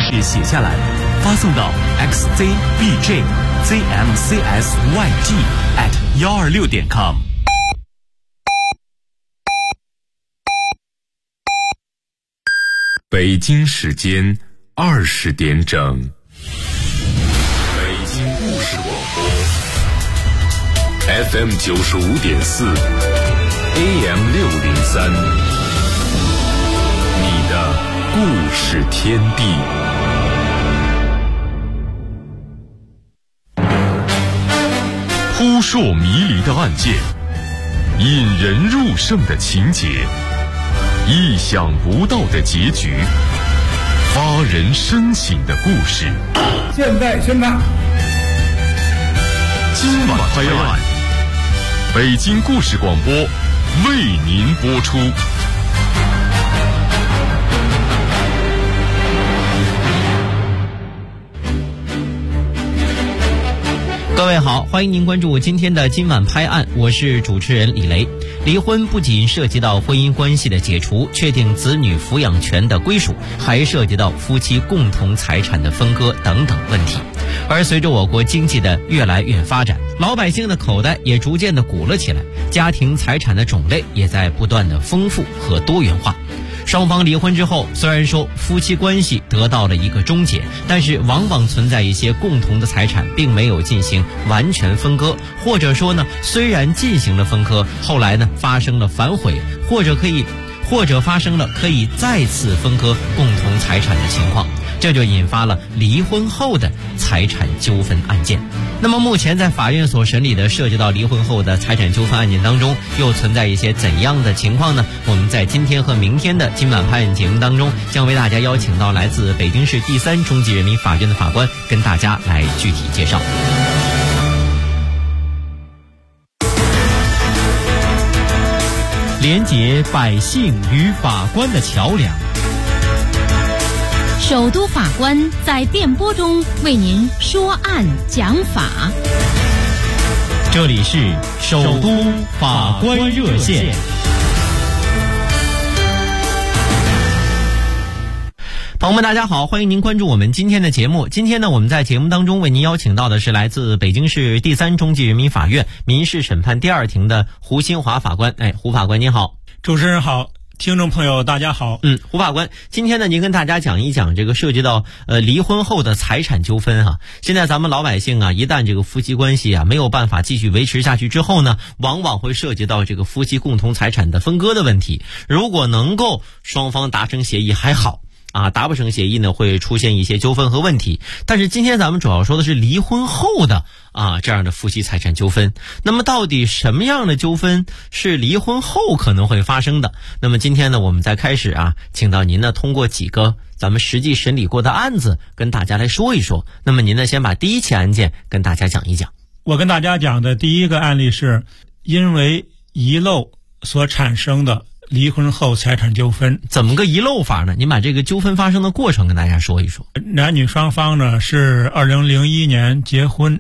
式写下来，发送到 xzbjzmcsyg@126.com。 北京时间20点整，北京故事广播 FM 95.4 AM 603，你的故事天地。扑朔迷离的案件，引人入胜的情节，意想不到的结局，发人深省的故事。 现在宣判， 今晚拍案，北京故事广播为您播出。 各位好，欢迎您关注今天的今晚拍案，我是主持人李雷。离婚不仅涉及到婚姻关系的解除，确定子女抚养权的归属，还涉及到夫妻共同财产的分割等等问题。而随着我国经济的越来越发展，老百姓的口袋也逐渐的鼓了起来，家庭财产的种类也在不断的丰富和多元化。双方离婚之后，虽然说夫妻关系得到了一个终结，但是往往存在一些共同的财产并没有进行完全分割，或者说呢，虽然进行了分割，后来呢发生了反悔，或者发生了可以再次分割共同财产的情况，这就引发了离婚后的财产纠纷案件。那么目前在法院所审理的涉及到离婚后的财产纠纷案件当中，又存在一些怎样的情况呢？我们在今天和明天的今晚拍案节目当中，将为大家邀请到来自北京市第3中级人民法院的法官，跟大家来具体介绍。连结百姓与法官的桥梁， 首都法官在电波中为您说案讲法。 这里是首都法官热线。朋友们大家好，欢迎您关注我们今天的节目。今天呢，我们在节目当中为您邀请到的是来自北京市第3中级人民法院民事审判第2庭的胡新华法官。胡法官您好。 主持人好，听众朋友大家好。 胡法官，今天呢，您跟大家讲一讲这个涉及到离婚后的财产纠纷啊。现在咱们老百姓啊，一旦这个夫妻关系啊没有办法继续维持下去之后呢，往往会涉及到这个夫妻共同财产的分割的问题。如果能够双方达成协议还好啊，达不成协议呢，会出现一些纠纷和问题。但是今天咱们主要说的是离婚后的这样的夫妻财产纠纷。那么到底什么样的纠纷是离婚后可能会发生的？那么今天呢，我们在开始请到您呢，通过几个咱们实际审理过的案子跟大家来说一说。那么您呢，先把第一起案件跟大家讲一讲。 我跟大家讲的第一个案例是因为遗漏所产生的离婚后财产纠纷。 怎么个遗漏法呢？您把这个纠纷发生的过程跟大家说一说。 男女双方呢是2001年结婚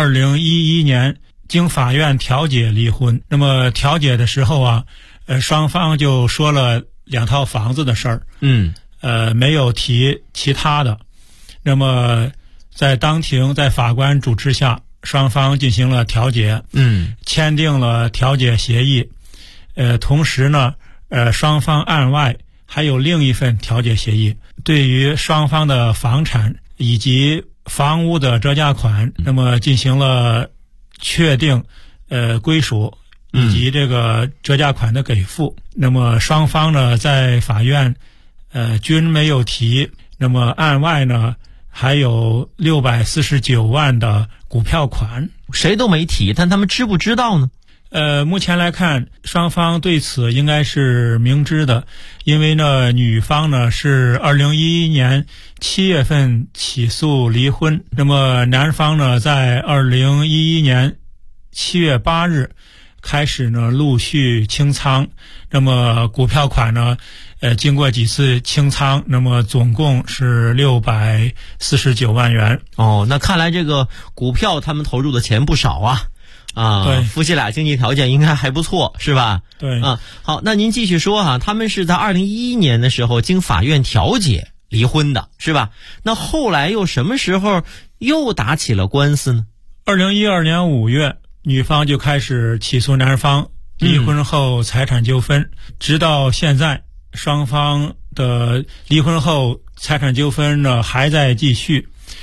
，2011年经法院调解离婚。那么调解的时候双方就说了2套房子的事儿，没有提其他的。那么在当庭在法官主持下，双方进行了调解，签订了调解协议。同时呢，双方案外还有另一份调解协议，对于双方的房产以及房屋的折价款，那么进行了确定归属以及这个折价款的给付。那么双方呢在法院均没有提。那么案外呢还有649万的股票款， 谁都没提，但他们知不知道呢？ 目前来看，双方对此应该是明知的，因为呢，女方呢是2011年7月份起诉离婚，那么男方呢在2011年7月8日开始呢陆续清仓，那么股票款呢，经过几次清仓，那么总共是649万元。 那看来这个股票他们投入的钱不少啊。 对， 夫妻俩经济条件应该还不错，是吧？ 对。 好，那您继续说他们是在2011年的时候经法院调解离婚的，是吧？那后来又什么时候又打起了官司呢 ？2012年5月，女方就开始起诉男方离婚后财产纠纷，直到现在，双方的离婚后财产纠纷呢还在继续。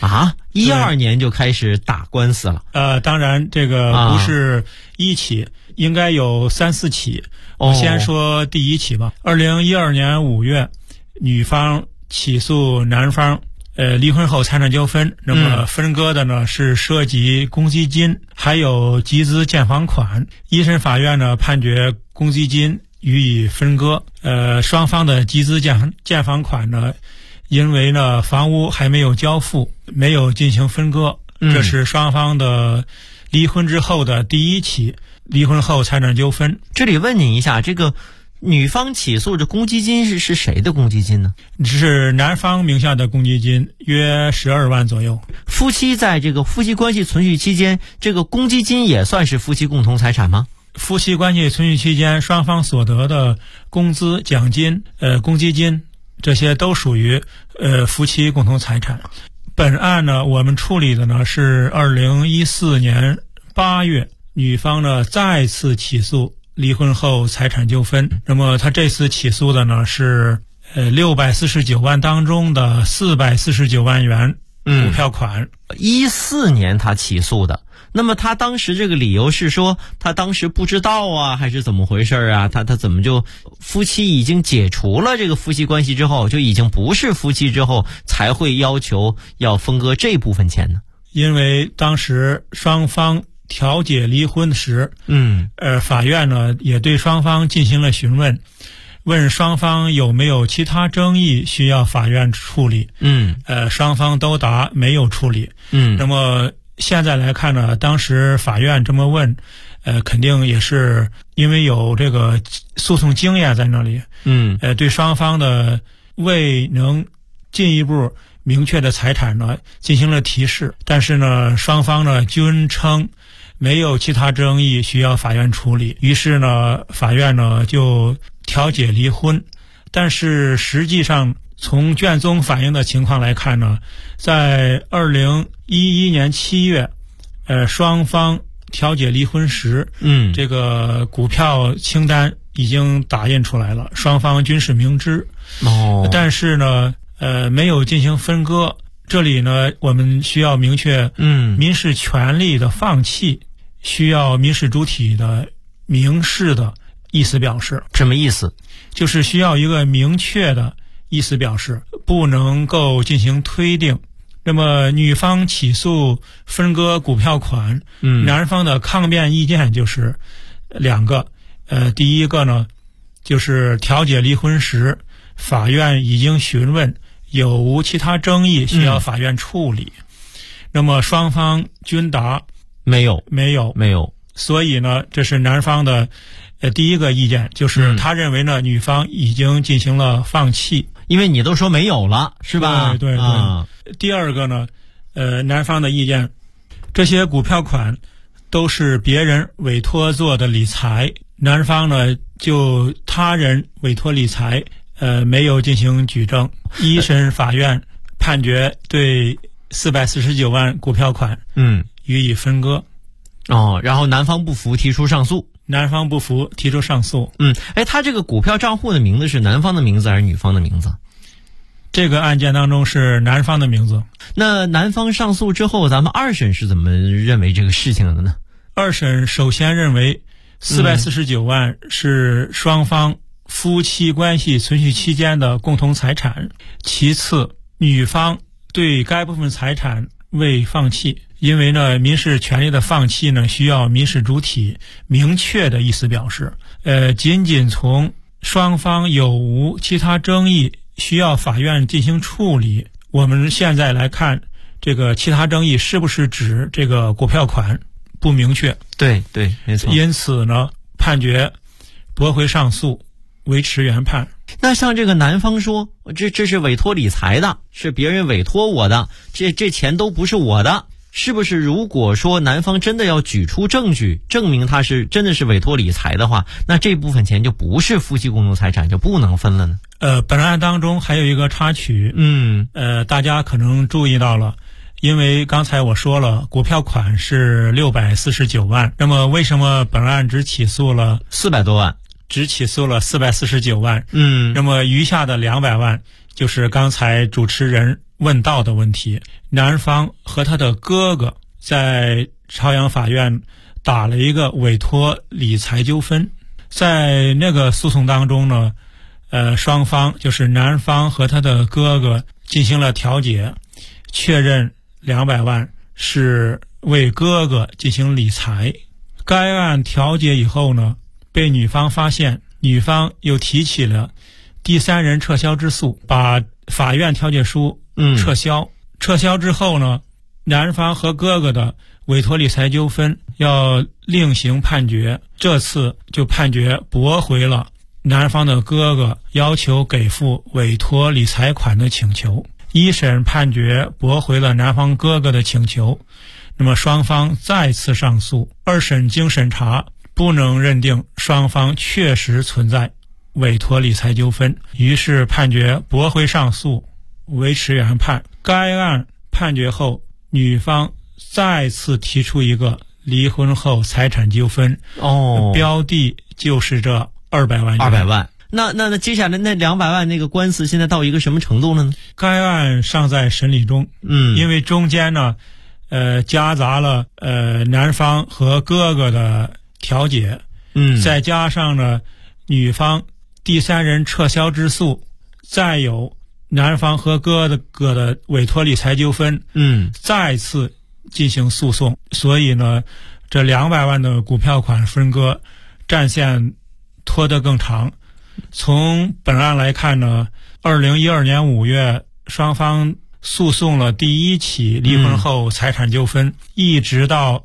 12年就开始打官司了？ 当然这个不是一起，应该有3、4起。我先说第一起吧。2012年5月，女方起诉男方离婚后财产纠纷，那么分割的呢是涉及公积金还有集资建房款。一审法院呢判决公积金予以分割，双方的集资建房款呢因为呢房屋还没有交付，没有进行分割。这是双方的离婚之后的第一起离婚后财产纠纷。 这里问你一下，这个女方起诉的公积金是谁的公积金呢？ 是男方名下的公积金，约12万左右。 夫妻在这个夫妻关系存续期间，这个公积金也算是夫妻共同财产吗？ 夫妻关系存续期间，双方所得的工资、奖金、公积金，这些都属于夫妻共同财产。本案呢，我们处理的呢是2014年8月，女方呢再次起诉离婚后财产纠纷。那么他这次起诉的呢是649万当中的449万元股票款。 14年他起诉的，那么他当时这个理由是说他当时不知道啊，还是怎么回事啊？他怎么就夫妻已经解除了这个夫妻关系之后，就已经不是夫妻之后，才会要求要分割这部分钱呢？ 因为当时双方调解离婚时，法院呢也对双方进行了询问，问双方有没有其他争议需要法院处理。双方都答没有处理。那么现在来看呢，当时法院这么问，肯定也是因为有这个诉讼经验在那里。对双方的未能进一步明确的财产呢进行了提示，但是呢双方呢均称没有其他争议需要法院处理，于是呢法院呢就调解离婚。但是实际上从卷宗反映的情况来看呢，在2011年7月双方调解离婚时，这个股票清单已经打印出来了，双方均是明知。但是呢没有进行分割。这里呢我们需要明确民事权利的放弃需要民事主体的明示的意思表示。 什么意思？ 就是需要一个明确的意思表示，不能够进行推定。那么女方起诉分割股票款，男方的抗辩意见就是2个。第一个呢就是调解离婚时法院已经询问有无其他争议需要法院处理。那么双方均答没有。所以呢这是男方的第一个意见，就是他认为呢女方已经进行了放弃， 因为你都说没有了，是吧？ 对。第二个呢男方的意见，这些股票款都是别人委托做的理财，男方呢就他人委托理财没有进行举证。一审法院判决对449万股票款予以分割。 然后男方不服提出上诉。他这个股票账户的名字是男方的名字还是女方的名字？ 这个案件当中是男方的名字。 那男方上诉之后，咱们二审是怎么认为这个事情的呢？ 二审首先认为449万是双方夫妻关系存续期间的共同财产，其次女方对该部分财产未放弃，因为呢民事权利的放弃呢需要民事主体明确的意思表示。仅仅从双方有无其他争议需要法院进行处理，我们现在来看这个其他争议是不是指这个股票款不明确。 对，没错。 因此呢判决驳回上诉，维持原判。 那像这个男方说这是委托理财的，是别人委托我的，这钱都不是我的， 是不是如果说男方真的要举出证据证明他是真的是委托理财的话，那这部分钱就不是夫妻共同财产，就不能分了呢？ 本案当中还有一个插曲，大家可能注意到了，因为刚才我说了，股票款是649万，那么为什么本案只起诉了 400多万？ 只起诉了449万， 那么余下的200万就是刚才主持人问到的问题。男方和他的哥哥在朝阳法院打了一个委托理财纠纷，在那个诉讼当中呢，双方就是男方和他的哥哥进行了调解，确认200万是为哥哥进行理财。该案调解以后呢，被女方发现，女方又提起了第三人撤销之诉，把法院调解书撤销。撤销之后呢，男方和哥哥的委托理财纠纷要另行判决，这次就判决驳回了男方的哥哥要求给付委托理财款的请求。一审判决驳回了男方哥哥的请求，那么双方再次上诉，二审经审查不能认定双方确实存在委托理财纠纷，于是判决驳回上诉，维持原判。该案判决后，女方再次提出一个离婚后财产纠纷，标的就是这200万元。 200万。那接下来那200万那个官司现在到一个什么程度了呢？ 该案尚在审理中，因为中间呢，夹杂了男方和哥哥的调解，再加上呢女方第三人撤销之诉，再有男方和哥哥的委托理财纠纷，再次进行诉讼，所以呢，这200万的股票款分割战线拖得更长。从本案来看呢，2012年5月，双方诉讼了第一起离婚后财产纠纷，一直到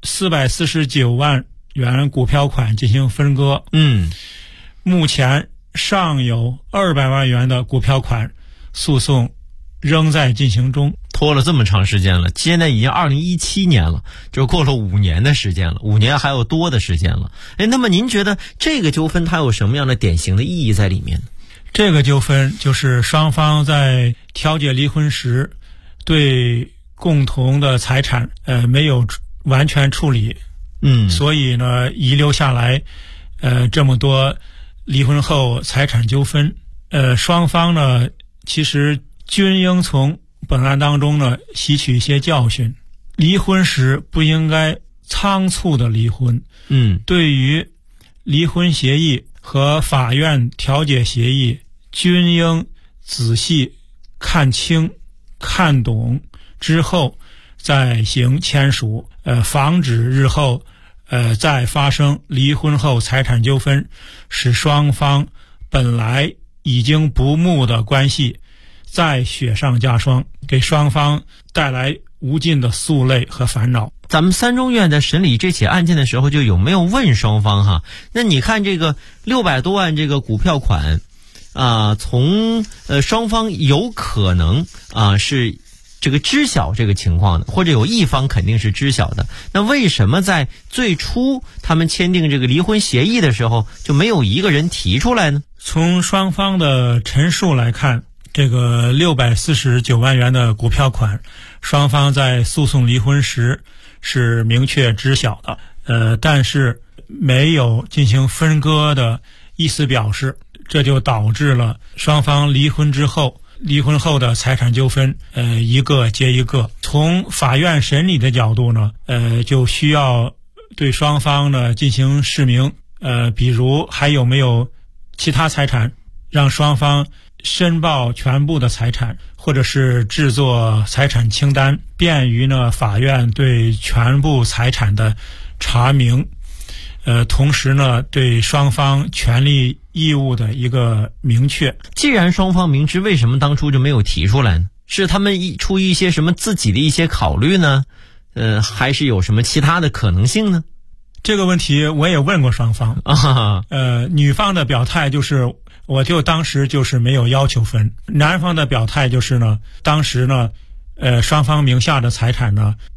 449万元股票款进行分割。目前尚有200万元的股票款诉讼仍在进行中， 拖了这么长时间了，现在已经2017年了，就过了5年的时间了，5年还有多的时间了。那么您觉得这个纠纷它有什么样的典型的意义在里面呢？ 这个纠纷就是双方在调解离婚时对共同的财产没有完全处理，所以呢遗留下来这么多离婚后财产纠纷。双方呢其实均应从本案当中呢吸取一些教训，离婚时不应该仓促的离婚。对于离婚协议和法院调解协议，均应仔细看清看懂之后再行签署，防止日后再发生离婚后财产纠纷，使双方本来已经不睦的关系再雪上加霜，给双方带来无尽的诉累和烦恼。 咱们三中院在审理这起案件的时候，就有没有问双方哈？那你看这个600多万这个股票款从双方有可能是这个知晓这个情况的，或者有一方肯定是知晓的，那为什么在最初他们签订这个离婚协议的时候就没有一个人提出来呢？ 从双方的陈述来看，这个649万元的股票款，双方在诉讼离婚时是明确知晓的，但是没有进行分割的意思表示，这就导致了双方离婚后的财产纠纷一个接一个。从法院审理的角度呢，就需要对双方呢进行释明，比如还有没有其他财产，让双方申报全部的财产，或者是制作财产清单，便于呢法院对全部财产的查明，同时呢对双方权利义务的一个明确。 既然双方明知，为什么当初就没有提出来呢？是他们出于一些什么自己的一些考虑呢？还是有什么其他的可能性呢？ 这个问题我也问过双方女方的表态就是我就当时就是没有要求分，男方的表态就是呢，当时呢双方名下的财产呢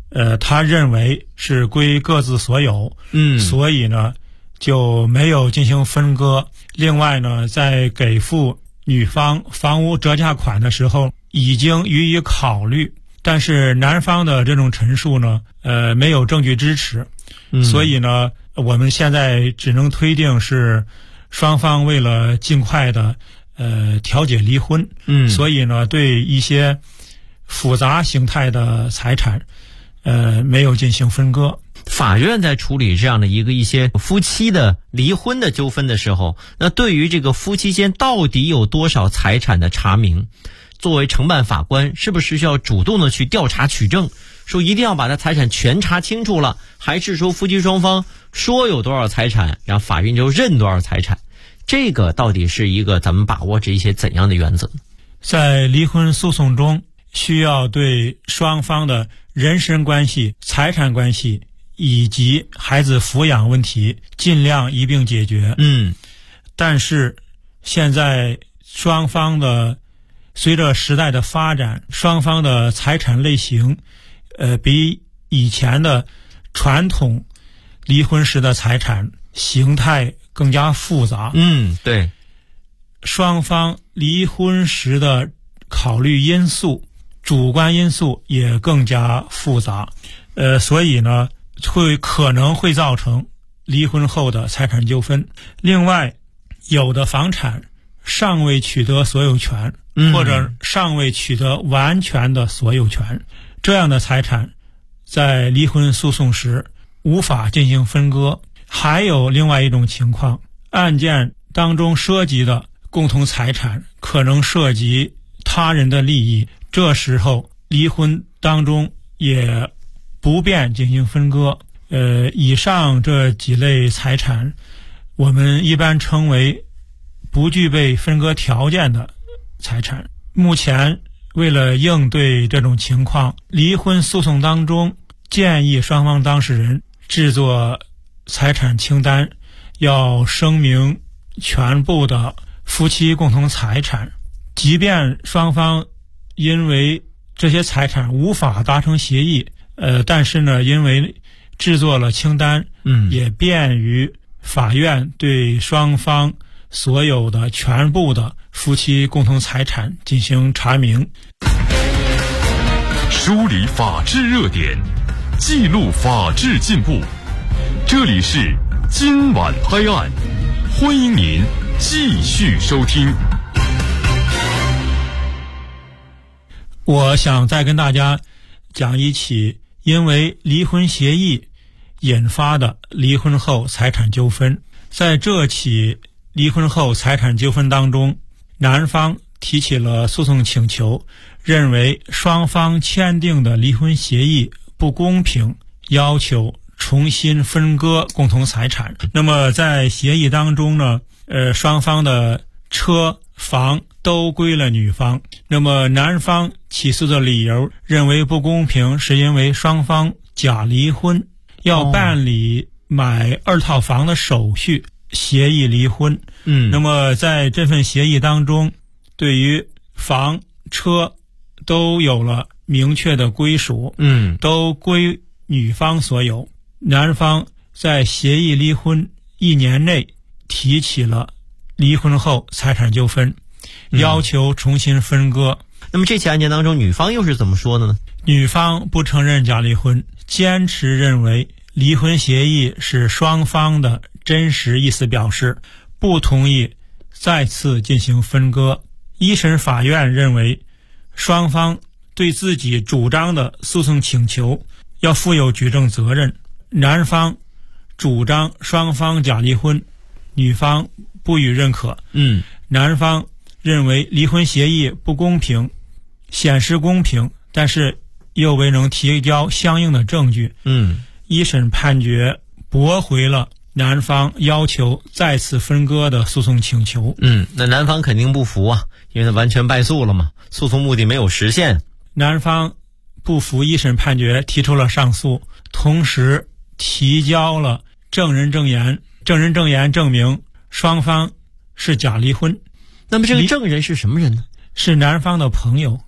他认为是归各自所有，所以呢就没有进行分割。另外呢，在给付女方房屋折价款的时候已经予以考虑，但是男方的这种陈述呢没有证据支持，所以呢我们现在只能推定是双方为了尽快的调解离婚，所以呢对一些复杂形态的财产没有进行分割。 法院在处理这样的一些夫妻的离婚的纠纷的时候，那对于这个夫妻间到底有多少财产的查明，作为承办法官是不是需要主动的去调查取证，说一定要把他财产全查清楚了，还是说夫妻双方说有多少财产，然后法院就认多少财产？这个到底是一个咱们把握着一些怎样的原则？ 在离婚诉讼中，需要对双方的人身关系、财产关系以及孩子抚养问题尽量一并解决。但是现在双方的随着时代的发展，双方的财产类型比以前的传统离婚时的财产形态更加复杂。 对， 双方离婚时的考虑因素、主观因素也更加复杂，所以呢可能会造成离婚后的财产纠纷。另外，有的房产尚未取得所有权，或者尚未取得完全的所有权，这样的财产在离婚诉讼时无法进行分割。还有另外一种情况，案件当中涉及的共同财产可能涉及他人的利益，这时候离婚当中也不便进行分割。以上这几类财产我们一般称为不具备分割条件的财产。目前为了应对这种情况，离婚诉讼当中建议双方当事人制作财产清单，要声明全部的夫妻共同财产。即便双方因为这些财产无法达成协议，但是呢，因为制作了清单，也便于法院对双方所有的全部的夫妻共同财产进行查明。 梳理法治热点，记录法治进步。这里是今晚拍案，欢迎您继续收听。 我想再跟大家讲一起因为离婚协议引发的离婚后财产纠纷。在这起离婚后财产纠纷当中，男方提起了诉讼请求，认为双方签订的离婚协议不公平，要求重新分割共同财产。那么在协议当中呢，双方的车房都归了女方。那么男方起诉的理由认为不公平，是因为双方假离婚，要办理买2套房的手续，协议离婚。那么在这份协议当中，对于房车都有了明确的归属，都归女方所有。男方在协议离婚1年内提起了离婚后财产纠纷，要求重新分割。 那么这起案件当中，女方又是怎么说的呢？ 女方不承认假离婚，坚持认为离婚协议是双方的真实意思表示，不同意再次进行分割。一审法院认为，双方对自己主张的诉讼请求要负有举证责任。男方主张双方假离婚，女方不予认可。男方认为离婚协议不公平，显示公平，但是又未能提交相应的证据。一审判决驳回了男方要求再次分割的诉讼请求。 那男方肯定不服啊，因为他完全败诉了嘛，诉讼目的没有实现。 男方不服一审判决，提出了上诉，同时提交了证人证言，证明双方是假离婚。 那么这个证人是什么人呢？ 是男方的朋友。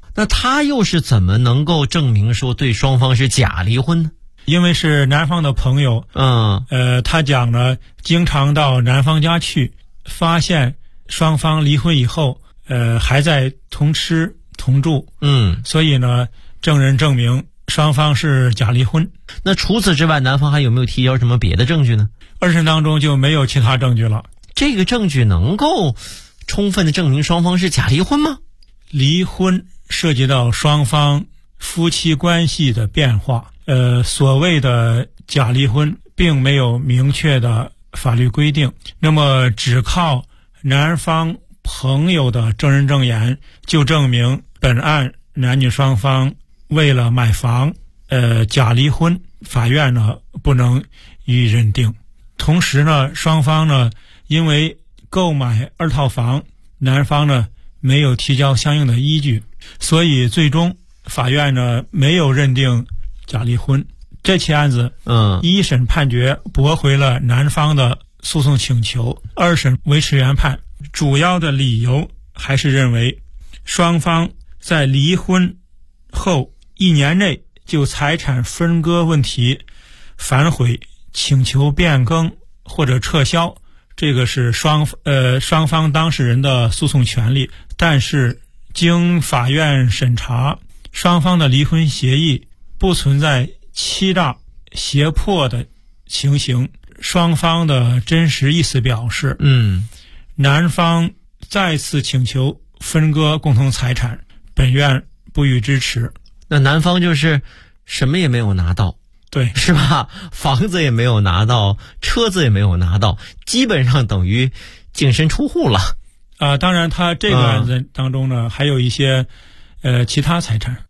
那他又是怎么能够证明说对双方是假离婚呢？ 因为是男方的朋友，他讲呢，经常到男方家去，发现双方离婚以后，还在同吃同住，所以呢，证人证明双方是假离婚。 那除此之外，男方还有没有提交什么别的证据呢？ 二审当中就没有其他证据了。 这个证据能够充分的证明双方是假离婚吗？ 离婚涉及到双方夫妻关系的变化，所谓的假离婚并没有明确的法律规定，那么只靠男方朋友的证人证言就证明本案男女双方为了买房假离婚，法院呢不能予以认定。同时呢，双方呢因为购买2套房，男方呢没有提交相应的依据，所以最终法院呢没有认定假离婚。这起案子一审判决驳回了男方的诉讼请求，二审维持原判，主要的理由还是认为双方在离婚后1年内就财产分割问题反悔请求变更或者撤销，这个是双方当事人的诉讼权利。但是经法院审查，双方的离婚协议不存在欺诈胁迫的情形，双方的真实意思表示男方再次请求分割共同财产，本院不予支持。 那男方就是什么也没有拿到， 对， 是吧？房子也没有拿到，车子也没有拿到，基本上等于净身出户了。 当然他这个案子当中呢，还有一些其他财产。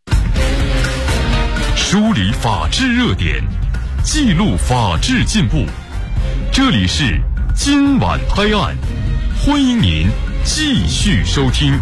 梳理法治热点，记录法治进步，这里是今晚拍案，欢迎您继续收听。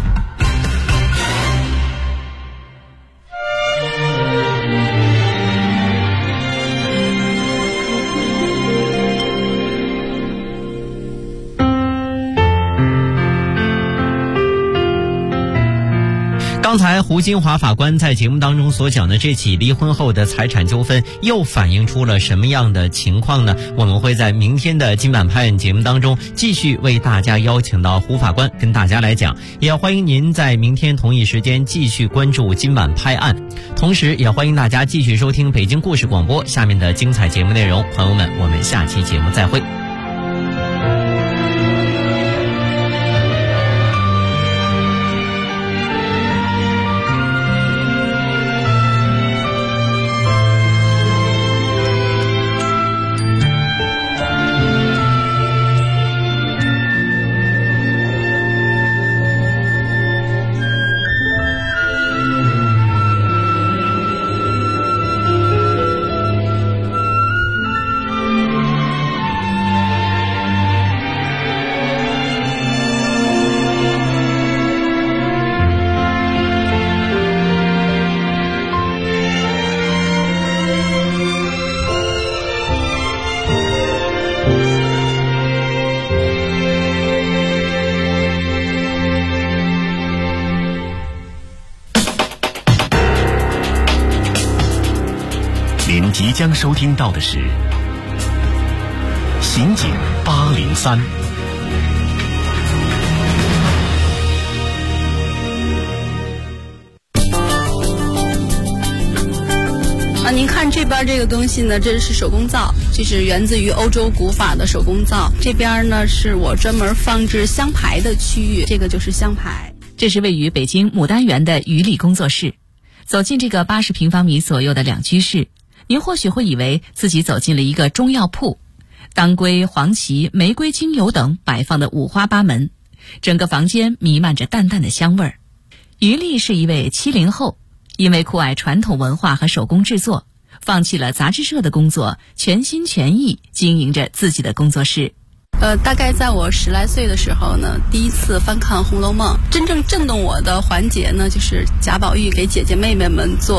刚才胡金华法官在节目当中所讲的这起离婚后的财产纠纷又反映出了什么样的情况呢？我们会在明天的今晚拍案节目当中继续为大家邀请到胡法官跟大家来讲，也欢迎您在明天同一时间继续关注今晚拍案，同时也欢迎大家继续收听北京故事广播下面的精彩节目内容。朋友们，我们下期节目再会。 您即将收听到的是《刑警803》。 您看这边这个东西呢，这是手工皂，这是源自于欧洲古法的手工皂。这边呢是我专门放置香牌的区域，这个就是香牌。 这是位于北京牡丹园的于丽工作室。走进这个80平方米左右的两居室，您或许会以为自己走进了一个中药铺，当归、黄芪、玫瑰精油等摆放的五花八门，整个房间弥漫着淡淡的香味儿。于丽是一位70后，因为酷爱传统文化和手工制作，放弃了杂志社的工作，全心全意经营着自己的工作室。 大概在我10来岁的时候呢，第一次翻看《红楼梦》，真正震动我的环节呢，就是贾宝玉给姐姐妹妹们做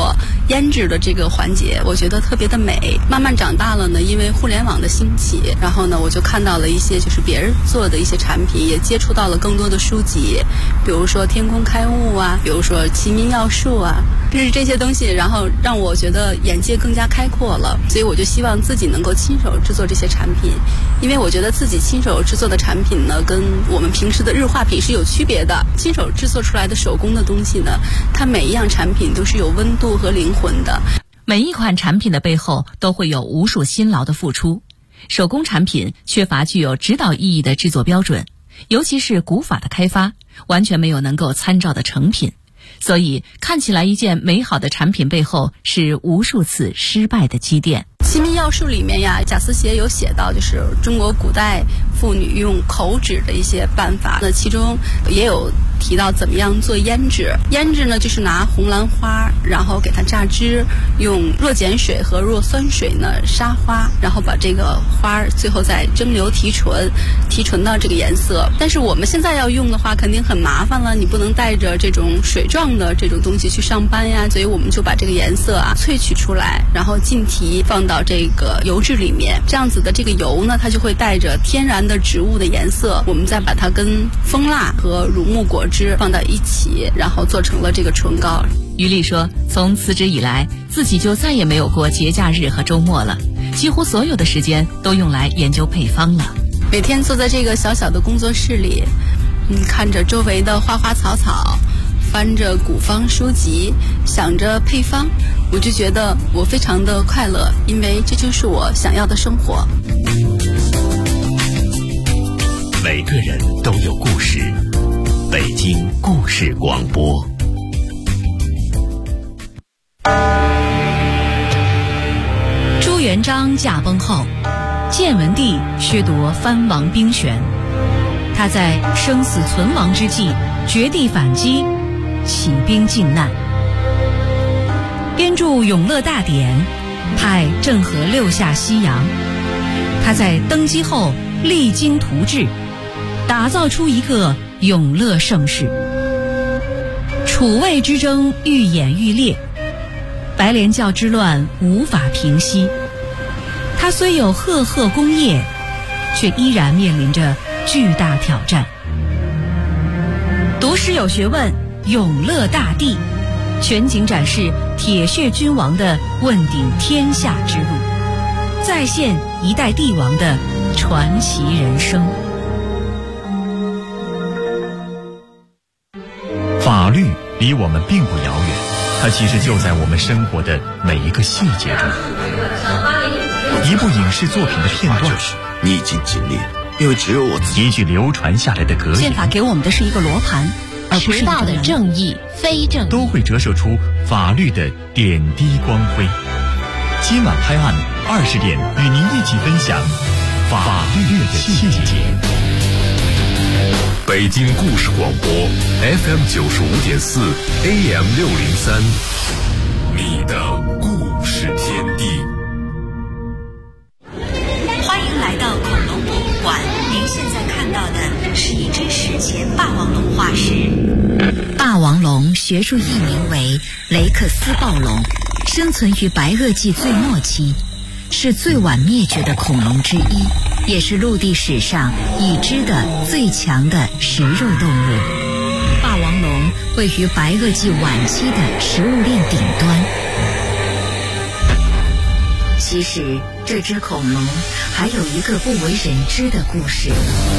腌制的这个环节，我觉得特别的美。慢慢长大了呢，因为互联网的兴起，然后呢，我就看到了一些就是别人做的一些产品，也接触到了更多的书籍，比如说天工开物啊，比如说齐民要术啊，就是这些东西，然后让我觉得眼界更加开阔了。所以我就希望自己能够亲手制作这些产品，因为我觉得自己亲手制作的产品呢，跟我们平时的日化品是有区别的。亲手制作出来的手工的东西呢，它每一样产品都是有温度和灵魂的。 每一款产品的背后都会有无数辛劳的付出。手工产品缺乏具有指导意义的制作标准，尤其是古法的开发，完全没有能够参照的成品。所以看起来一件美好的产品背后是无数次失败的积淀。 齐民要术里面呀，贾思勰有写到，就是中国古代妇女用口指的一些办法。那其中也有提到怎么样做胭脂。胭脂呢，就是拿红兰花，然后给它榨汁，用弱碱水和弱酸水呢杀花，然后把这个花最后再蒸馏提纯，提纯到这个颜色。但是我们现在要用的话，肯定很麻烦了，你不能带着这种水状的这种东西去上班呀，所以我们就把这个颜色啊萃取出来，然后浸提放到这个油脂里面。这样子的这个油呢，它就会带着天然的植物的颜色，我们再把它跟蜂蜡和乳木果汁放到一起，然后做成了这个唇膏。 于丽说，从辞职以来，自己就再也没有过节假日和周末了，几乎所有的时间都用来研究配方了。 每天坐在这个小小的工作室里，看着周围的花花草草，翻着古方书籍，想着配方，我就觉得我非常的快乐，因为这就是我想要的生活。 每个人都有故事，北京故事广播。 朱元璋驾崩后，建文帝削夺藩王兵权，他在生死存亡之际绝地反击，起兵靖难，编著《永乐大典》，派郑和六下西洋。他在登基后励精图治，打造出一个永乐盛世。楚魏之争愈演愈烈，白莲教之乱无法平息。他虽有赫赫功业，却依然面临着巨大挑战。读诗有学问，永乐大帝全景展示铁血君王的问鼎天下之路，再现一代帝王的传奇人生。 法律离我们并不遥远，它其实就在我们生活的每一个细节中。一部影视作品的片段， 你已经尽力了，因为只有我自己。 一句流传下来的格言， 宪法给我们的是一个罗盘，而不是迟到的正义、非正义， 都会折射出法律的点滴光辉。今晚拍案20点，与您一起分享法律的细节。 北京故事广播 FM 95.4 AM 603，你的故事天地。 欢迎来到恐龙博物馆，您现在看到的是一只史前霸王龙化石。 霸王龙学术译名为雷克斯暴龙，生存于白垩纪最末期，是最晚灭绝的恐龙之一，也是陆地史上已知的最强的食肉动物。霸王龙位于白垩纪晚期的食物链顶端。其实这只恐龙还有一个不为人知的故事。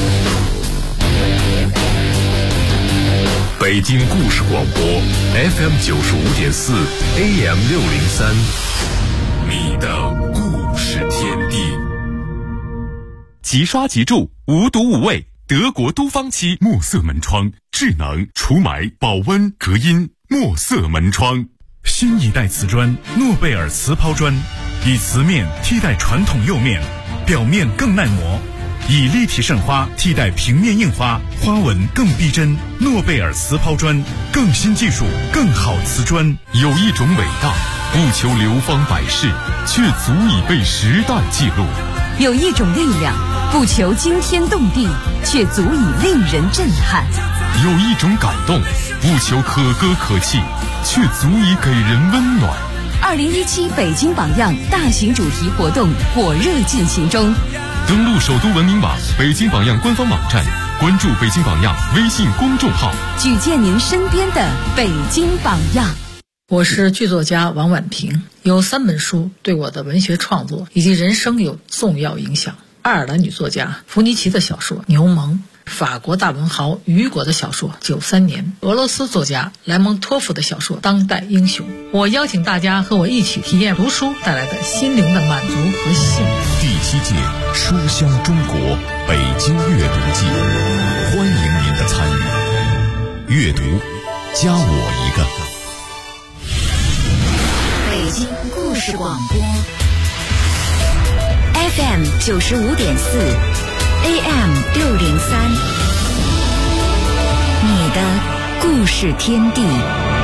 北京故事广播 FM 95.4 AM 603，你的故事天地。 即刷即住，无毒无味，德国都芳漆墨色门窗，智能除霾、保温、隔音，墨色门窗。新一代瓷砖诺贝尔瓷抛砖，以瓷面替代传统釉面，表面更耐磨，以立体渗花替代平面印花，花纹更逼真。诺贝尔瓷抛砖，更新技术，更好瓷砖。 有一种伟大，不求流芳百世，却足以被时代记录。 有一种力量，不求惊天动地，却足以令人震撼。 有一种感动，不求可歌可泣，却足以给人温暖。 2017北京榜样大型主题活动火热进行中。 登录首都文明网、北京榜样官方网站，关注北京榜样微信公众号， 举荐您身边的北京榜样。 我是剧作家王婉婷，有3本书对我的文学创作以及人生有重要影响。爱尔兰女作家弗尼奇的小说《牛虻》，法国大文豪雨果的小说《93年》，俄罗斯作家莱蒙托夫的小说《当代英雄》。我邀请大家和我一起体验读书带来的心灵的满足和幸福。 第7届书香中国北京阅读季，欢迎您的参与。阅读，加我一个。 北京故事广播 FM 95.4 AM 603，你的故事天地。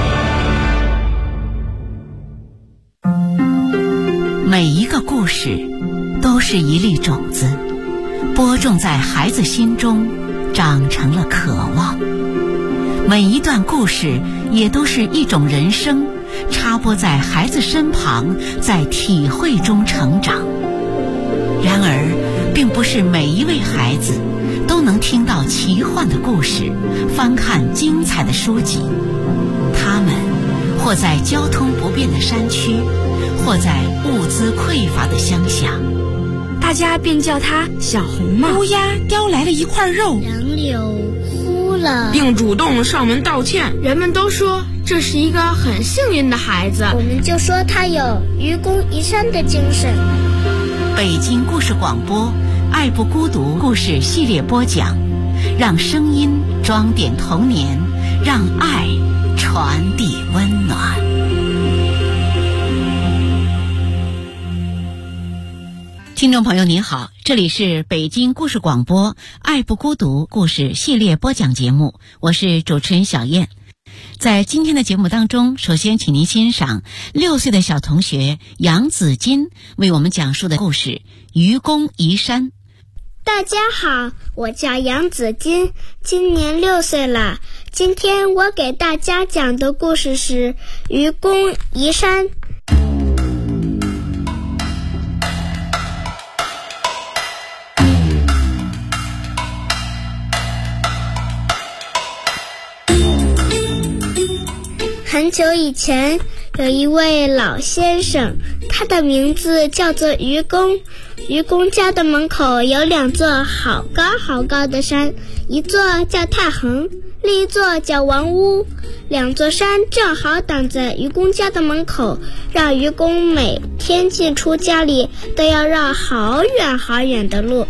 每一个故事都是一粒种子，播种在孩子心中，长成了渴望。每一段故事也都是一种人生，插播在孩子身旁，在体会中成长。然而，并不是每一位孩子都能听到奇幻的故事，翻看精彩的书籍。他们或在交通不便的山区，或在物资匮乏的乡下， 大家便叫他小红帽。 乌鸦叼来了一块肉， 杨柳哭了， 并主动上门道歉。 人们都说这是一个很幸运的孩子， 我们就说他有愚公移山的精神。 北京故事广播爱不孤独故事系列播讲，让声音装点童年，让爱传递温暖。听众朋友您好，这里是北京故事广播爱不孤独故事系列播讲节目，我是主持人小燕。在今天的节目当中，首先请您欣赏6岁的小同学杨子金为我们讲述的故事《愚公移山》。 大家好，我叫杨子金，今年6岁了。今天我给大家讲的故事是《愚公移山》。很久以前，有一位老先生，他的名字叫做愚公。愚公家的门口有2座好高好高的山，一座叫太衡，另一座叫王屋。2座山正好挡在愚公家的门口，让愚公每天进出家里都要绕好远好远的路。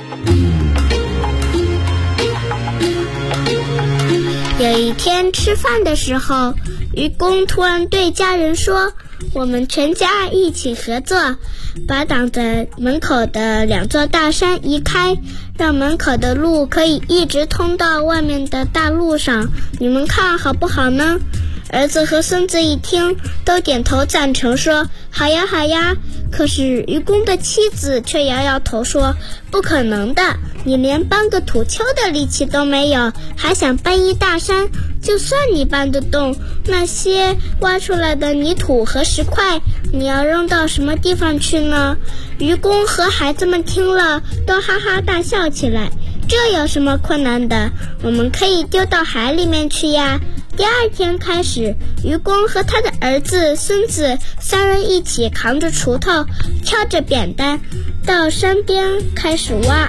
有一天吃饭的时候，愚公突然对家人说，我们全家一起合作，把挡在门口的2座大山移开，让门口的路可以一直通到外面的大路上，你们看好不好呢？儿子和孙子一听都点头赞成，说好呀好呀。可是愚公的妻子却摇摇头说，不可能的，你连搬个土丘的力气都没有，还想搬一大山？就算你搬得动，那些挖出来的泥土和石块，你要扔到什么地方去呢？愚公和孩子们听了都哈哈大笑起来。这有什么困难的？我们可以丢到海里面去呀。第2天开始，愚公和他的儿子、孙子3人一起扛着锄头，挑着扁担，到山边开始挖。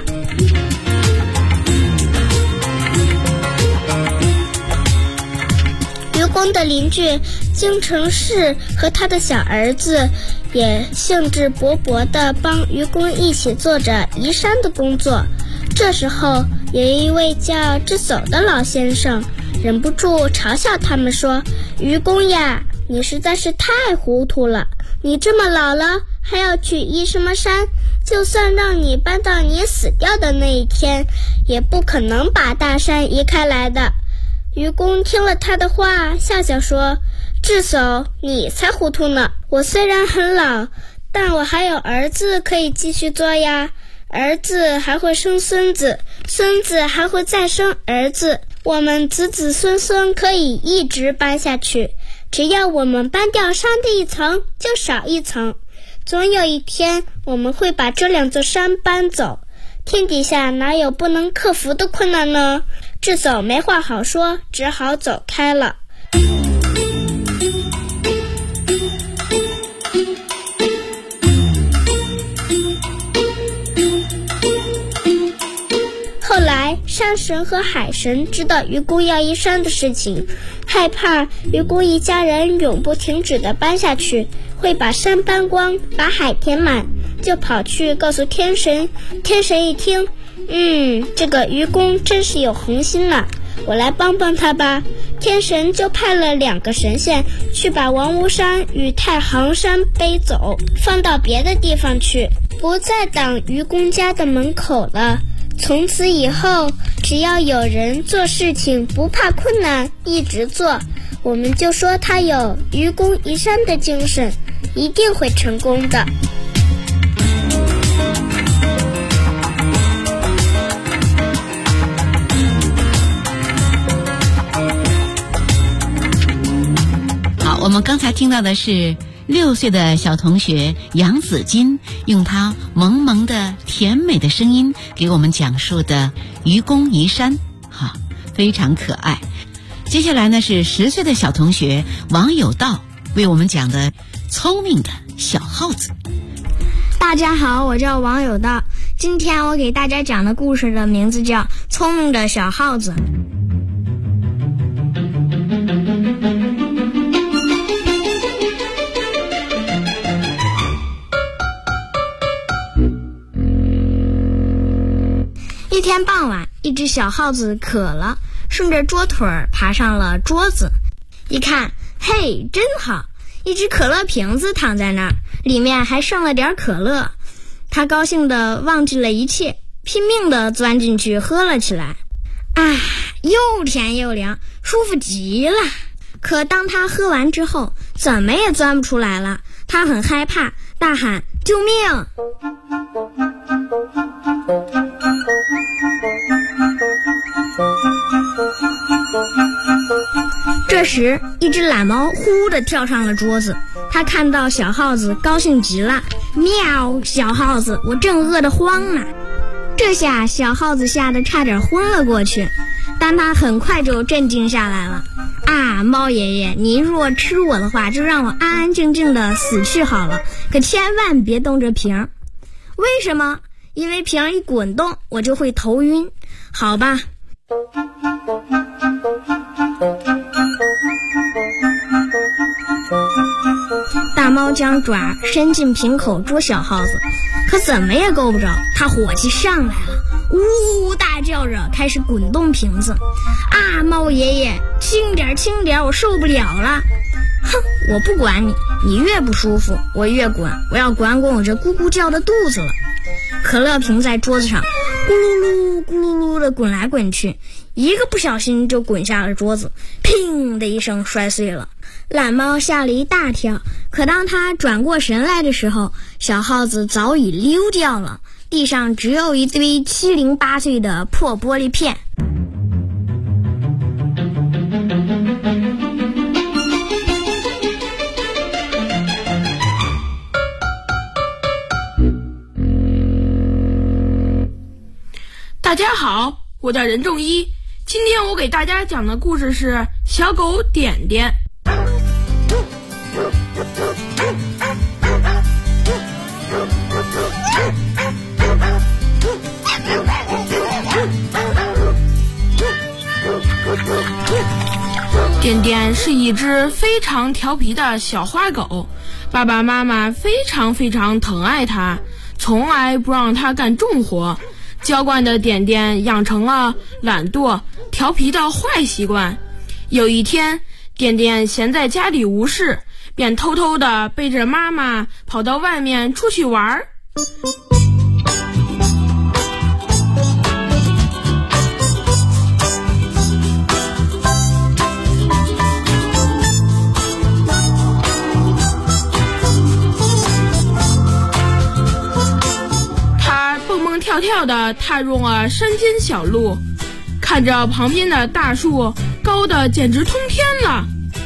愚公的邻居京城氏和他的小儿子也兴致勃勃地帮愚公一起做着移山的工作。这时候，有一位叫智叟的老先生忍不住嘲笑他们说，愚公呀，你实在是太糊涂了，你这么老了还要去移什么山？就算让你搬到你死掉的那一天，也不可能把大山移开来的。愚公听了他的话，笑笑说，智叟，你才糊涂呢，我虽然很老，但我还有儿子可以继续做呀，儿子还会生孙子，孙子还会再生儿子，我们子子孙孙可以一直搬下去。 只要我们搬掉山的一层，就少一层。总有一天，我们会把这2座山搬走。天底下哪有不能克服的困难呢？智叟没话好说，只好走开了。后来山神和海神知道愚公要移山的事情，害怕愚公一家人永不停止地搬下去，会把山搬光，把海填满，就跑去告诉天神。天神一听，这个愚公真是有恒心了，我来帮帮他吧。天神就派了2个神仙去把王屋山与太行山背走，放到别的地方去，不再挡愚公家的门口了。从此以后，只要有人做事情不怕困难，一直做，我们就说他有愚公移山的精神，一定会成功的。 好，我们刚才听到的是6岁的小同学杨子金用他萌萌的甜美的声音给我们讲述的愚公移山，非常可爱。接下来呢是10岁的小同学王有道为我们讲的聪明的小耗子。 大家好，我叫王有道，今天我给大家讲的故事的名字叫《聪明的小耗子》。一天傍晚，一只小耗子渴了，顺着桌腿爬上了桌子。一看，嘿，真好，一只可乐瓶子躺在那儿，里面还剩了点可乐。他高兴地忘记了一切，拼命地钻进去喝了起来。又甜又凉，舒服极了。可当他喝完之后，怎么也钻不出来了。他很害怕，大喊：救命！这时，一只懒猫呼地跳上了桌子。他看到小耗子，高兴极了。喵！小耗子，我正饿得慌呢。这下小耗子吓得差点昏了过去，但他很快就镇静下来了。猫爷爷，你若吃我的话，就让我安安静静的死去好了，可千万别动这瓶。为什么？因为瓶一滚动，我就会头晕。好吧。大猫将爪伸进瓶口捉小耗子，可怎么也够不着。它火气上来了，呜大叫着开始滚动瓶子。猫爷爷，轻点轻点，我受不了了。哼，我不管你，你越不舒服我越滚，我要管我这咕咕叫的肚子了。可乐瓶在桌子上咕噜噜咕噜噜的滚来滚去，一个不小心就滚下了桌子，砰的一声摔碎了。懒猫吓了一大跳，可当他转过神来的时候，小耗子早已溜掉了，地上只有一堆七零八碎的破玻璃片。 大家好，我叫任仲一，今天我给大家讲的故事是小狗点点。点点是一只非常调皮的小花狗，爸爸妈妈非常非常疼爱它，从来不让它干重活。娇惯的点点养成了懒惰、调皮的坏习惯。有一天，点点闲在家里无事，便偷偷地背着妈妈跑到外面出去玩。跳跳地踏入了山间小路，看着旁边的大树高的简直通天了，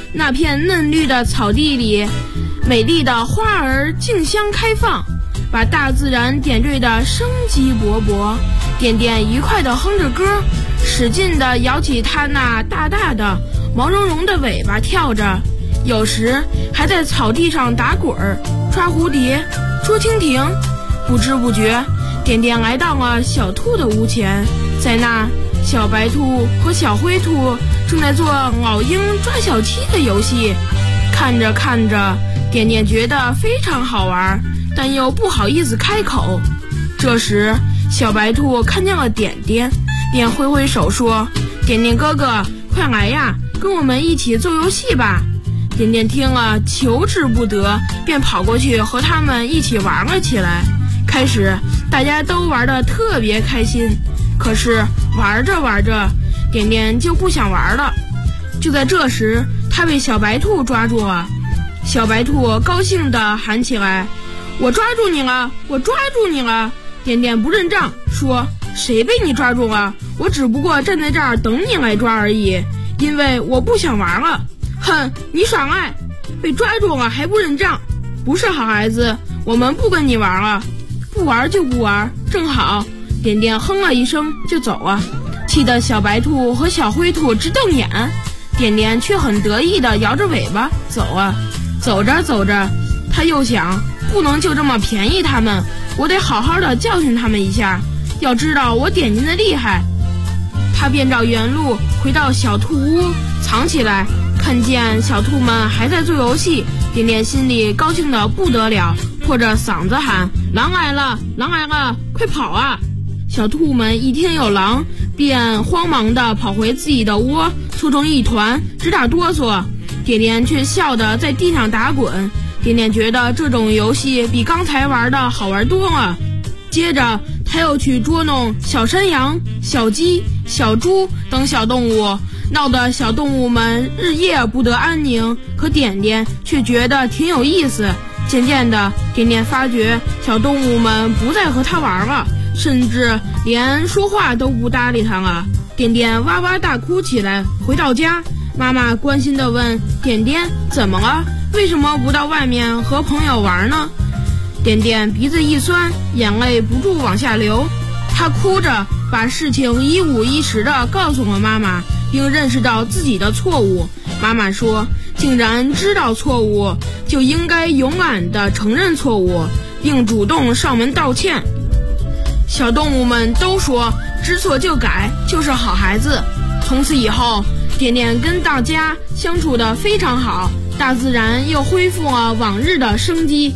那片嫩绿的草地里，美丽的花儿竞相开放，把大自然点缀得生机勃勃。点点愉快地哼着歌，使劲地摇起它那大大的毛茸茸的尾巴跳着，有时还在草地上打滚儿、抓蝴蝶、捉蜻蜓。不知不觉，点点来到了小兔的屋前，在那小白兔和小灰兔正在做老鹰抓小鸡的游戏。看着看着，点点觉得非常好玩，但又不好意思开口。这时小白兔看见了点点，便挥挥手说：点点哥哥，快来呀，跟我们一起做游戏吧。点点听了求之不得，便跑过去和他们一起玩了起来。开始大家都玩得特别开心，可是玩着玩着，点点就不想玩了。就在这时，他被小白兔抓住了。小白兔高兴地喊起来：我抓住你了，我抓住你了！点点不认账，说：谁被你抓住了？我只不过站在这儿等你来抓而已，因为我不想玩了。哼，你耍赖，被抓住了还不认账，不是好孩子，我们不跟你玩了。不玩就不玩，正好。点点哼了一声就走了，气得小白兔和小灰兔直瞪眼。点点却很得意地摇着尾巴走了。走着走着，他又想，不能就这么便宜他们，我得好好的教训他们一下，要知道我点点的厉害。他便照原路回到小兔屋藏起来，看见小兔们还在做游戏，点点心里高兴得不得了，破着嗓子喊：狼来了，狼来了，快跑啊！小兔们一听有狼，便慌忙地跑回自己的窝，缩成一团，直打哆嗦。点点却笑得在地上打滚。点点觉得这种游戏比刚才玩的好玩多了。接着他又去捉弄小山羊、小鸡、小猪等小动物，闹得小动物们日夜不得安宁。可点点却觉得挺有意思。渐渐的，点点发觉小动物们不再和他玩了，甚至连说话都不搭理他了。点点哇哇大哭起来。回到家，妈妈关心地问点点怎么了，为什么不到外面和朋友玩呢？点点鼻子一酸，眼泪不住往下流。他哭着把事情一五一十地告诉了妈妈，并认识到自己的错误。妈妈说，既然知道错误，就应该勇敢地承认错误，并主动上门道歉。小动物们都说知错就改就是好孩子。从此以后，点点跟大家相处得非常好，大自然又恢复了往日的生机。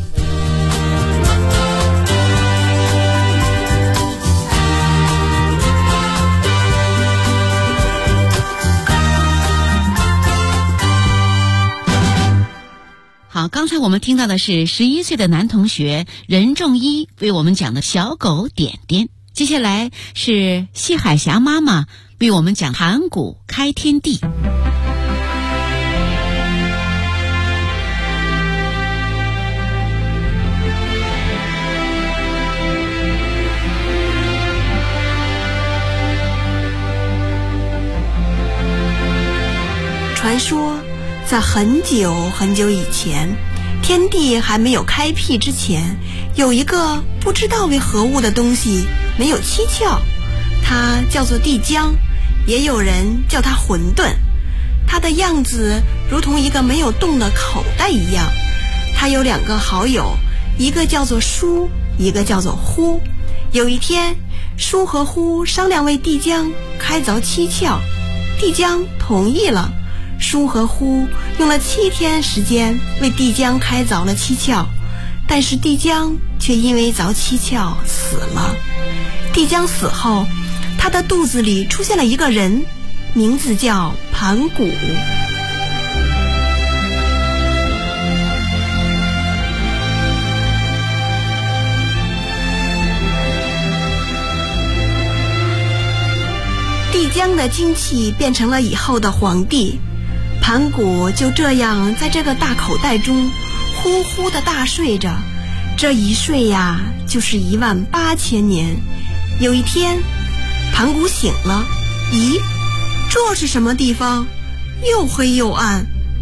好，刚才我们听到的是11岁的男同学任仲一为我们讲的小狗点点。接下来是谢海霞妈妈为我们讲盘古开天地。 传说在很久很久以前，天地还没有开辟之前，有一个不知道为何物的东西，没有七窍，它叫做地浆，也有人叫它混沌。它的样子如同一个没有洞的口袋一样。它有两个好友，一个叫做舒，一个叫做呼。有一天，舒和呼商量为地浆开凿七窍，地浆同意了。舒和呼用了7天时间为地浆开凿了七窍，但是地浆却因为凿七窍死了。地浆死后，他的肚子里出现了一个人，名字叫盘古。地浆的精气变成了以后的皇帝，盘古就这样在这个大口袋中呼呼地大睡着，这一睡呀就是18000年。有一天，盘古醒了，咦，这是什么地方？又黑又暗，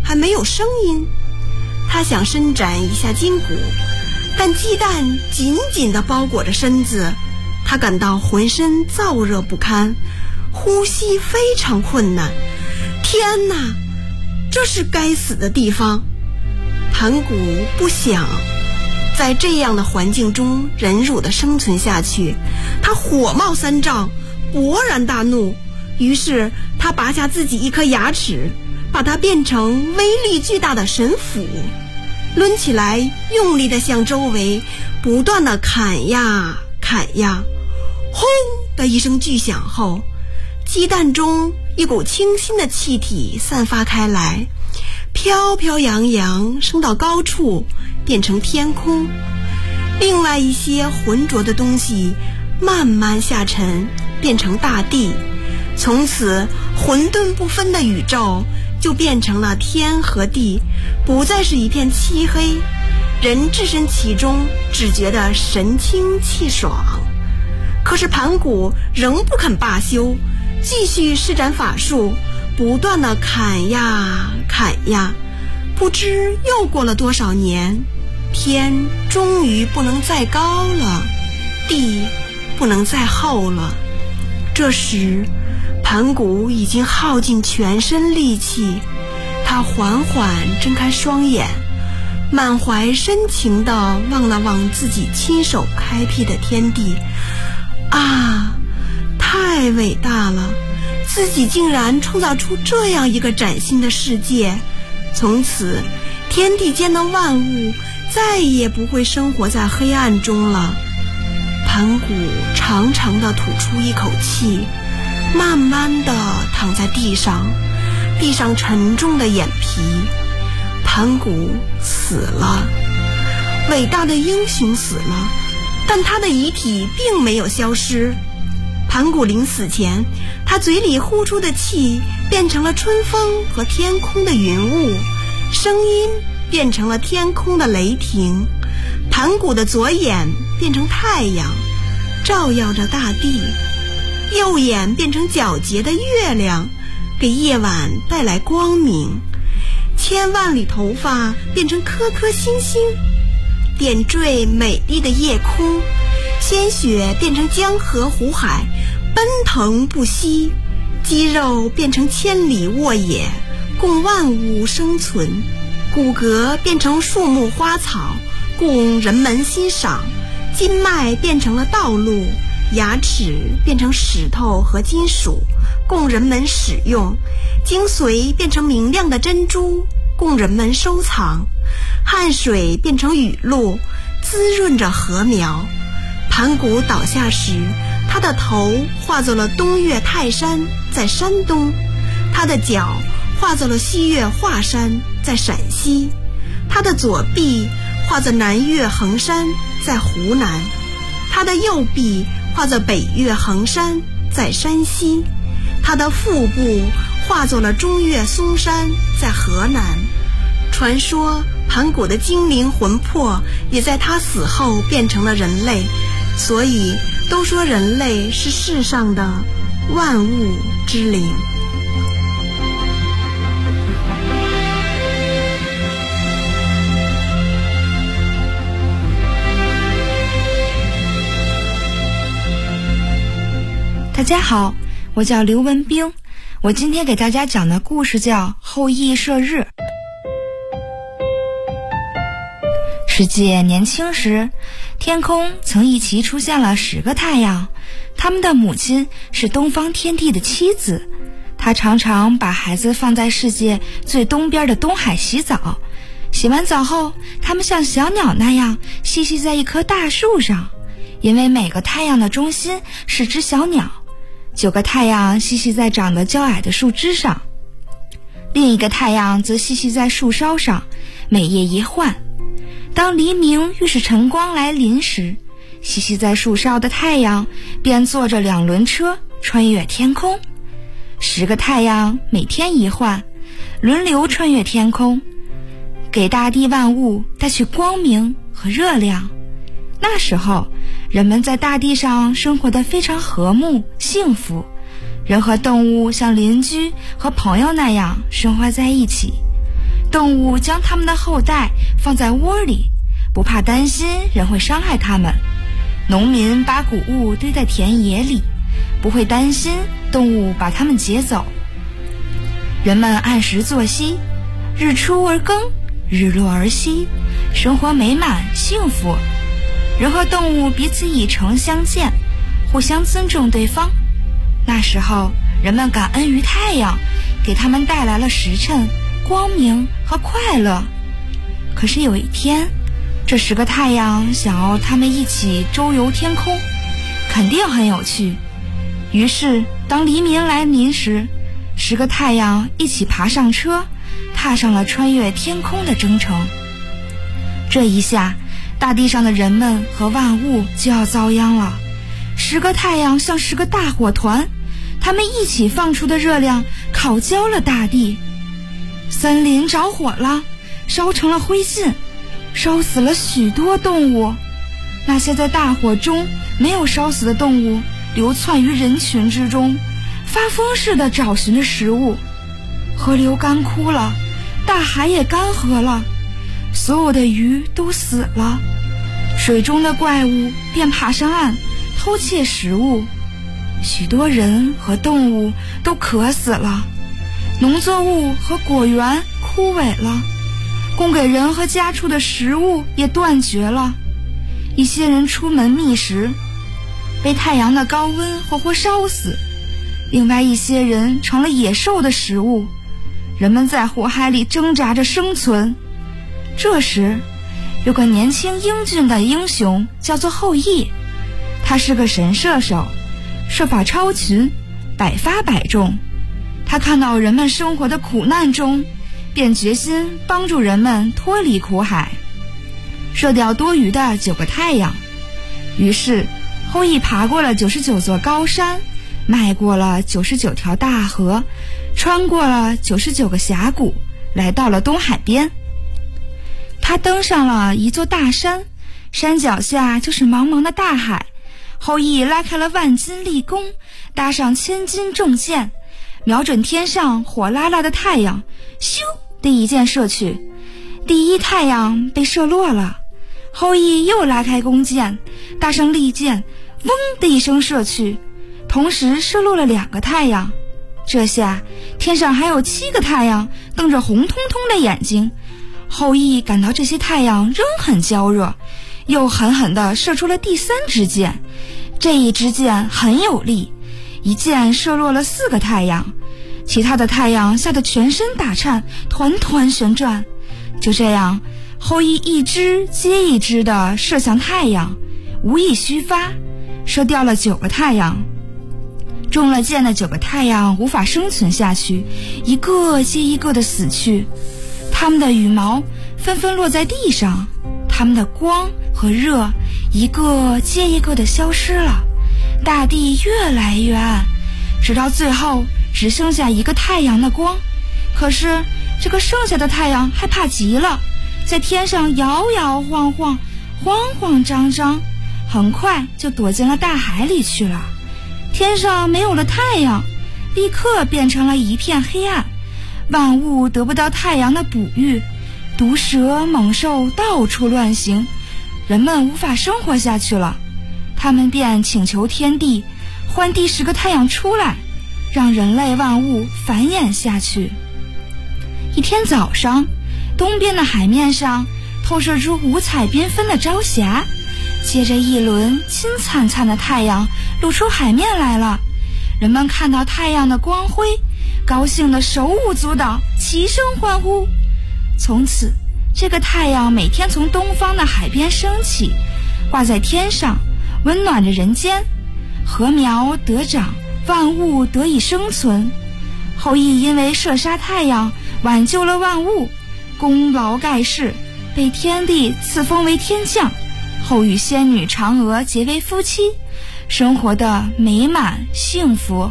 还没有声音。他想伸展一下筋骨，但鸡蛋紧紧地包裹着身子，他感到浑身燥热不堪，呼吸非常困难。天哪，这是该死的地方！盘古不想在这样的环境中忍辱地生存下去，他火冒三丈，勃然大怒。于是他拔下自己一颗牙齿，把它变成威力巨大的神斧，抡起来用力地向周围不断地砍呀砍呀。轰的一声巨响后，鸡蛋中一股清新的气体散发开来，飘飘扬扬升到高处，变成天空。另外一些浑浊的东西慢慢下沉，变成大地。从此混沌不分的宇宙就变成了天和地，不再是一片漆黑。人置身其中，只觉得神清气爽。可是盘古仍不肯罢休，继续施展法术，不断地砍呀砍呀。不知又过了多少年，天终于不能再高了，地不能再厚了。这时盘古已经耗尽全身力气，他缓缓睁开双眼，满怀深情地望了望自己亲手开辟的天地。啊，太伟大了！自己竟然创造出这样一个崭新的世界。从此天地间的万物再也不会生活在黑暗中了。盘古长长地吐出一口气，慢慢地躺在地上，地上沉重的眼皮。盘古死了，伟大的英雄死了，但他的遗体并没有消失。盘古临死前，他嘴里呼出的气变成了春风和天空的云雾，声音变成了天空的雷霆。盘古的左眼变成太阳，照耀着大地；右眼变成皎洁的月亮，给夜晚带来光明。千万缕头发变成颗颗星星，点缀美丽的夜空。鲜血变成江河湖海，奔腾不息。肌肉变成千里沃野，供万物生存。骨骼变成树木花草，供人们欣赏。筋脉变成了道路，牙齿变成石头和金属，供人们使用。精髓变成明亮的珍珠，供人们收藏。汗水变成雨露，滋润着禾苗。盘古倒下时，他的头化作了东岳泰山，在山东；他的脚化作了西岳华山，在陕西；他的左臂化作南岳衡山，在湖南；他的右臂化作北岳衡山，在山西；他的腹部化作了中岳嵩山，在河南。传说盘古的精灵魂魄也在他死后变成了人类，所以都说人类是世上的万物之灵。 大家好，我叫刘文冰，我今天给大家讲的故事叫《后羿射日》。世界年轻时，天空曾一齐出现了10个太阳，他们的母亲是东方天帝的妻子，她常常把孩子放在世界最东边的东海洗澡。洗完澡后，他们像小鸟那样栖息在一棵大树上，因为每个太阳的中心是只小鸟，9个太阳栖息在长得较矮的树枝上，另一个太阳则栖息在树梢上，每夜一换。当黎明预示晨光来临时，栖息在树梢的太阳便坐着2轮车穿越天空。10个太阳每天一换，轮流穿越天空，给大地万物带去光明和热量。那时候，人们在大地上生活得非常和睦幸福，人和动物像邻居和朋友那样生活在一起。 动物将它们的后代放在窝里，不怕担心人会伤害它们。农民把谷物堆在田野里，不会担心动物把它们劫走。人们按时作息，日出而耕，日落而息，生活美满幸福。人和动物彼此以诚相见，互相尊重对方。那时候人们感恩于太阳，给他们带来了时辰、光明和快乐。可是有一天，这10个太阳想要他们一起周游天空，肯定很有趣。于是当黎明来临时，10个太阳一起爬上车，踏上了穿越天空的征程。这一下，大地上的人们和万物就要遭殃了。10个太阳像10个大火团，它们一起放出的热量烤焦了大地。森林着火了，烧成了灰烬，烧死了许多动物。那些在大火中没有烧死的动物流窜于人群之中，发疯似的找寻着食物。河流干枯了，大海也干涸了，所有的鱼都死了。水中的怪物便爬上岸偷窃食物，许多人和动物都渴死了，农作物和果园枯萎了，供给人和家畜的食物也断绝了。一些人出门觅食，被太阳的高温活活烧死，另外一些人成了野兽的食物。人们在火海里挣扎着生存。这时有个年轻英俊的英雄叫做后羿，他是个神射手，射法超群，百发百中。他看到人们生活的苦难中，便决心帮助人们脱离苦海，射掉多余的9个太阳。于是后羿爬过了99座高山，迈过了99条大河，穿过了99个峡谷，来到了东海边。他登上了一座大山，山脚下就是茫茫的大海。后羿拉开了万斤利弓，搭上1000斤重箭，瞄准天上火辣辣的太阳，咻的一箭射去。第一太阳被射落了，后羿又拉开弓箭，搭上利箭，嗡的一声射去，同时射落了2个太阳。这下天上还有7个太阳瞪着红彤彤的眼睛。后羿感到这些太阳仍很焦热，又狠狠地射出了第3支箭。这一支箭很有力，一箭射落了4个太阳，其他的太阳吓得全身打颤，团团旋转。就这样，后羿一支接一支地射向太阳，无意虚发，射掉了9个太阳。中了箭的9个太阳无法生存下去，一个接一个地死去。它们的羽毛纷纷落在地上，它们的光和热一个接一个地消失了，大地越来越暗，直到最后只剩下1个太阳的光。可是这个剩下的太阳害怕极了，在天上摇摇晃晃，慌慌张张，很快就躲进了大海里去了。天上没有了太阳，立刻变成了一片黑暗，万物得不到太阳的哺育，毒蛇猛兽到处乱行，人们无法生活下去了。他们便请求天帝换第10个太阳出来，让人类万物繁衍下去。一天早上，东边的海面上透射出五彩缤纷的朝霞，接着一轮金灿灿的太阳露出海面来了。人们看到太阳的光辉，高兴得手舞足蹈，齐声欢呼。从此，这个太阳每天从东方的海边升起，挂在天上，温暖着人间。禾苗得长，万物得以生存。后羿因为射杀太阳，挽救了万物，功劳盖世，被天帝赐封为天将，后与仙女嫦娥结为夫妻，生活的美满幸福。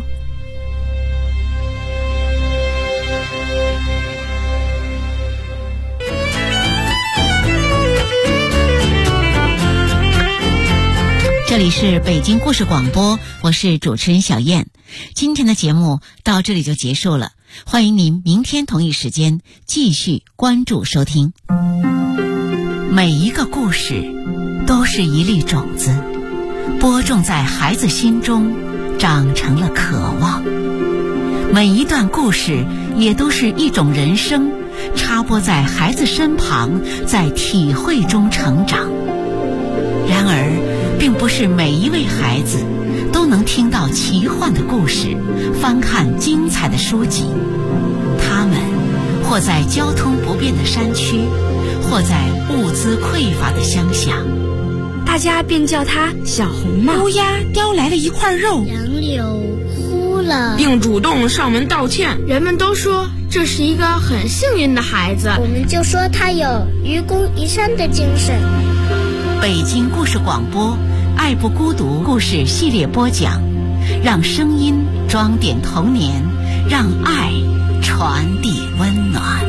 这里是北京故事广播，我是主持人小燕。今天的节目到这里就结束了。 欢迎您明天同一时间继续关注收听。每一个故事都是一粒种子，播种在孩子心中，长成了渴望。每一段故事也都是一种人生，插播在孩子身旁，在体会中成长。然而，并不是每一位孩子都能听到奇幻的故事，翻看精彩的书籍。他们或在交通不便的山区，或在物资匮乏的乡下， 大家便叫他小红帽。 乌鸦叼来了一块肉， 杨柳哭了， 并主动上门道歉。 人们都说这是一个很幸运的孩子， 我们就说他有愚公移山的精神。 北京故事广播爱不孤独故事系列播讲，让声音装点童年，让爱传递温暖。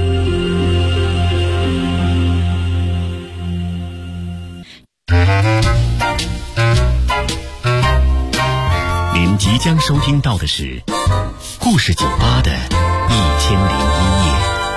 您即将收听到的是故事酒吧的1001夜。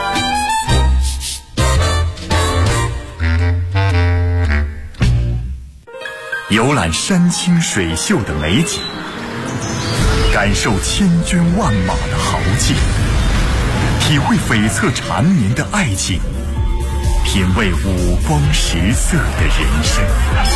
游览山清水秀的美景，感受千军万马的豪劲，体会悱恻缠绵的爱情，品味五光十色的人生。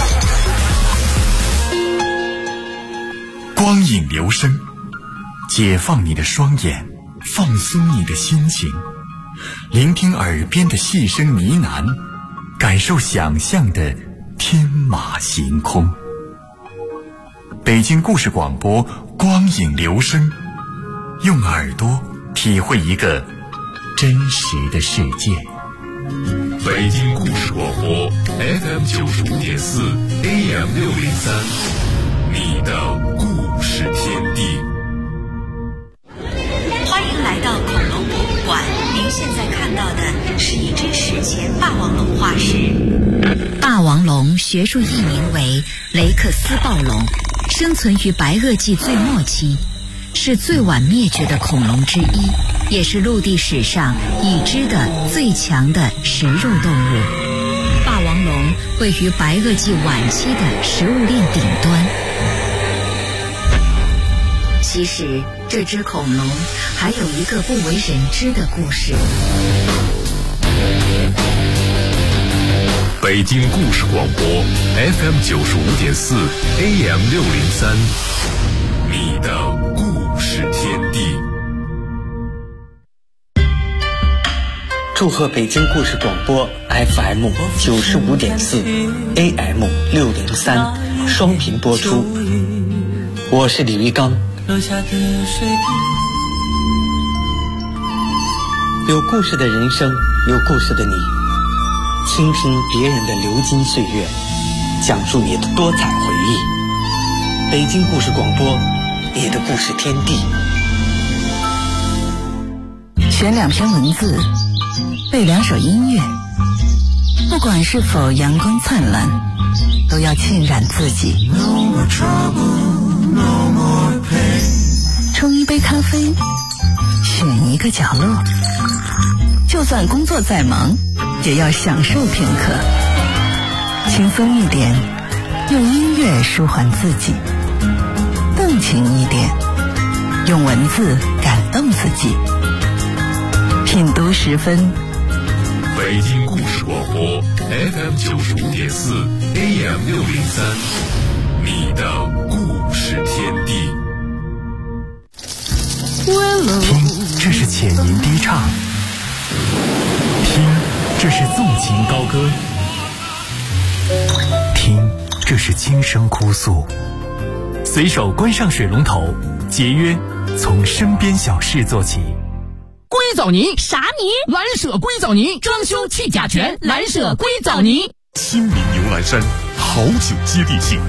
光影留声，解放你的双眼，放松你的心情，聆听耳边的细声呢喃，感受想象的天马行空。北京故事广播光影留声，用耳朵体会一个真实的世界。 北京故事广播 FM 95.4 AM 603，你的故事天地。 欢迎来到恐龙博物馆，您现在看到的是一只史前霸王龙化石。霸王龙学术译名为雷克斯暴龙，生存于白垩纪最末期，是最晚灭绝的恐龙之一，也是陆地史上已知的最强的食肉动物。霸王龙位于白垩纪晚期的食物链顶端。其实，这只恐龙还有一个不为人知的故事。 北京故事广播 FM 95.4 AM 603，你的故事天地。 祝贺北京故事广播 FM 95.4 AM 603双频播出。我是李玉刚。有故事的人生，有故事的你，倾听别人的流金岁月，讲述你的多彩回忆。北京故事广播，你的故事天地。 选2篇文字，背2首音乐，不管是否阳光灿烂，都要浸染自己。冲一杯咖啡，选一个角落，就算工作再忙，也要享受片刻。轻松一点，用音乐舒缓自己；动情一点，用文字感动自己。品读10分。 北京故事广播 FM 95.4 AM 603，你的故事天地。 听，这是浅吟低唱；听，这是纵情高歌；听，这是轻声哭诉。随手关上水龙头，节约从身边小事做起。 硅藻泥啥泥？ 蓝舍硅藻泥，装修去甲醛，蓝舍硅藻泥。 亲临牛栏山，好酒接地气。